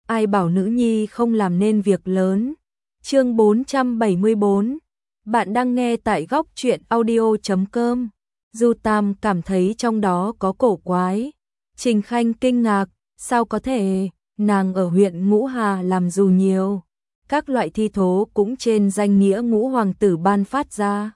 ai bảo nữ nhi không làm nên việc lớn. Chương 474. Bạn đang nghe tại góc truyện audio.com. Du Tam cảm thấy trong đó có cổ quái. Trình Khanh kinh ngạc, sao có thể, nàng ở huyện Ngũ Hà làm dù nhiều. Các loại thi thố cũng trên danh nghĩa Ngũ Hoàng tử ban phát ra.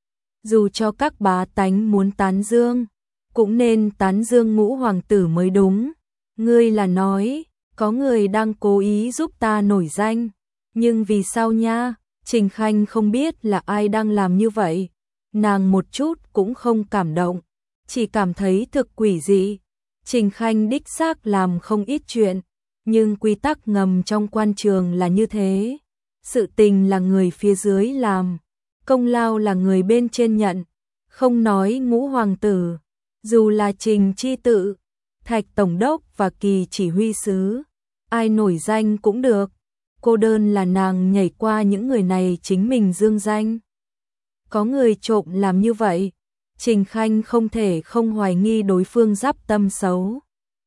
Dù cho các bá tánh muốn tán dương, cũng nên tán dương Ngũ Hoàng tử mới đúng. Ngươi là nói, có người đang cố ý giúp ta nổi danh. Nhưng vì sao nha? Trình Khanh không biết là ai đang làm như vậy. Nàng một chút cũng không cảm động, chỉ cảm thấy thực quỷ dị. Trình Khanh đích xác làm không ít chuyện, nhưng quy tắc ngầm trong quan trường là như thế. Sự tình là người phía dưới làm, công lao là người bên trên nhận. Không nói Ngũ Hoàng tử, dù là Trình Chi Tự, Thạch Tổng đốc và Kỳ chỉ huy sứ, ai nổi danh cũng được. Cô đơn là nàng nhảy qua những người này chính mình dương danh. Có người trộm làm như vậy, Trình Khanh không thể không hoài nghi đối phương giáp tâm xấu.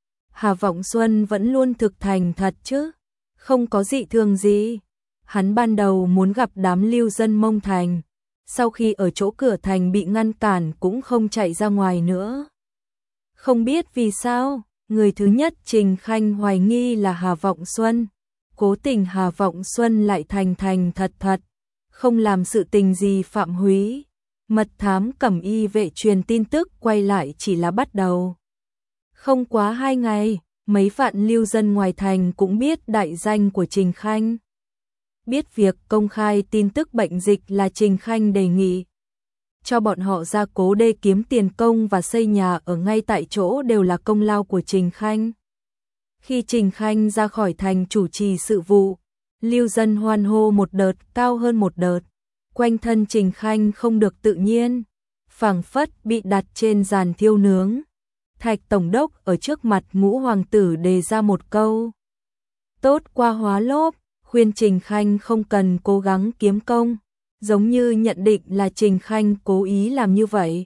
Hà Vọng Xuân vẫn luôn thực thành thật chứ, không có dị thường gì. Hắn ban đầu muốn gặp đám lưu dân Mông Thành, sau khi ở chỗ cửa thành bị ngăn cản cũng không chạy ra ngoài nữa. Không biết vì sao, người thứ nhất Trình Khanh hoài nghi là Hà Vọng Xuân. Cố tình Hà Vọng Xuân lại thành thật thật, không làm sự tình gì phạm húy. Mật thám Cẩm Y vệ truyền tin tức quay lại chỉ là bắt đầu. Không quá 2 ngày, mấy vạn lưu dân ngoài thành cũng biết đại danh của Trình Khanh. Biết việc công khai tin tức bệnh dịch là Trình Khanh đề nghị cho bọn họ ra cố đê kiếm tiền công và xây nhà ở ngay tại chỗ đều là công lao của Trình Khanh. Khi Trình Khanh ra khỏi thành chủ trì sự vụ, lưu dân hoan hô một đợt cao hơn một đợt. Quanh thân Trình Khanh không được tự nhiên, phảng phất bị đặt trên giàn thiêu nướng. Thạch Tổng đốc ở trước mặt Ngũ Hoàng tử đề ra một câu tốt qua hóa lốp, khuyên Trình Khanh không cần cố gắng kiếm công, giống như nhận định là Trình Khanh cố ý làm như vậy.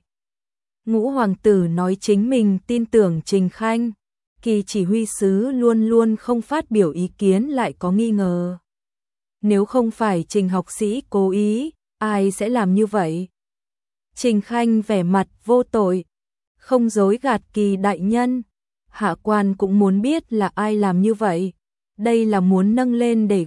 Ngũ Hoàng tử nói chính mình tin tưởng Trình Khanh. Kỳ chỉ huy sứ luôn luôn không phát biểu ý kiến lại có nghi ngờ. Nếu không phải Trình học sĩ cố ý, ai sẽ làm như vậy? Trình Khanh vẻ mặt vô tội, không dối gạt Kỳ đại nhân. Hạ quan cũng muốn biết là ai làm như vậy. Đây là muốn nâng lên để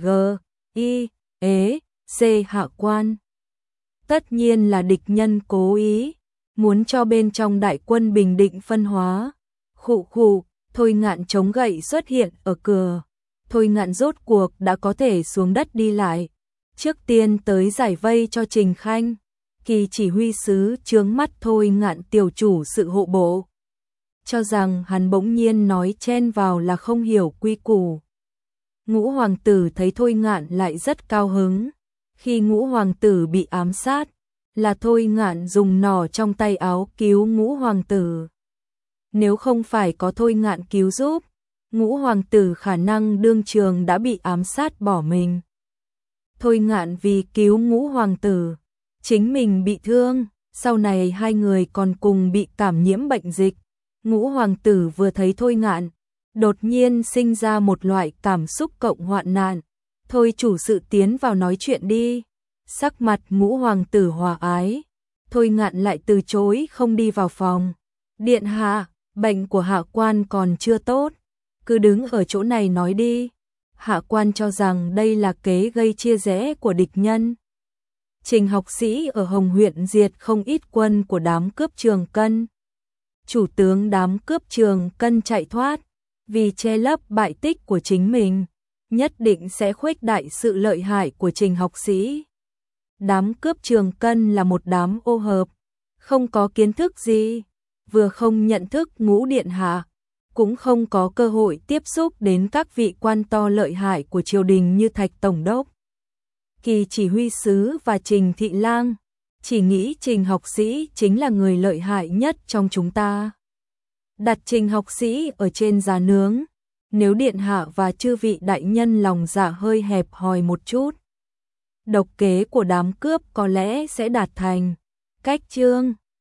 C hạ quan. Tất nhiên là địch nhân cố ý, muốn cho bên trong đại quân bình định phân hóa. Khụ. Thôi Ngạn chống gậy xuất hiện ở cửa. Thôi Ngạn rốt cuộc đã có thể xuống đất đi lại. Trước tiên tới giải vây cho Trình Khanh. Kỳ chỉ huy sứ trướng mắt Thôi Ngạn tiểu chủ sự hộ bộ, cho rằng hắn bỗng nhiên nói chen vào là không hiểu quy củ. Ngũ Hoàng tử thấy Thôi Ngạn lại rất cao hứng. Khi Ngũ Hoàng tử bị ám sát, là Thôi Ngạn dùng nỏ trong tay áo cứu Ngũ Hoàng tử. Nếu không phải có Thôi Ngạn cứu giúp, Ngũ Hoàng tử khả năng đương trường đã bị ám sát bỏ mình. Thôi Ngạn vì cứu Ngũ Hoàng tử, chính mình bị thương, sau này hai người còn cùng bị cảm nhiễm bệnh dịch. Ngũ Hoàng tử vừa thấy Thôi Ngạn, đột nhiên sinh ra một loại cảm xúc cộng hoạn nạn. Thôi chủ sự tiến vào nói chuyện đi. Sắc mặt Ngũ Hoàng tử hòa ái. Thôi Ngạn lại từ chối không đi vào phòng. Điện hạ, bệnh của hạ quan còn chưa tốt, cứ đứng ở chỗ này nói đi. Hạ quan cho rằng đây là kế gây chia rẽ của địch nhân. Trình học sĩ ở Hồng huyện diệt không ít quân của đám cướp Trường Cân. Chủ tướng đám cướp Trường Cân chạy thoát, vì che lấp bại tích của chính mình, nhất định sẽ khuếch đại sự lợi hại của Trình học sĩ. Đám cướp Trường Cân là một đám ô hợp, không có kiến thức gì, vừa không nhận thức Ngũ điện hạ, cũng không có cơ hội tiếp xúc đến các vị quan to lợi hại của triều đình như Thạch Tổng đốc, Kỳ chỉ huy sứ và Trình thị lang, chỉ nghĩ Trình học sĩ chính là người lợi hại nhất trong chúng ta. Đặt Trình học sĩ ở trên giá nướng, nếu điện hạ và chư vị đại nhân lòng dạ hơi hẹp hòi một chút, độc kế của đám cướp có lẽ sẽ đạt thành. Cách chương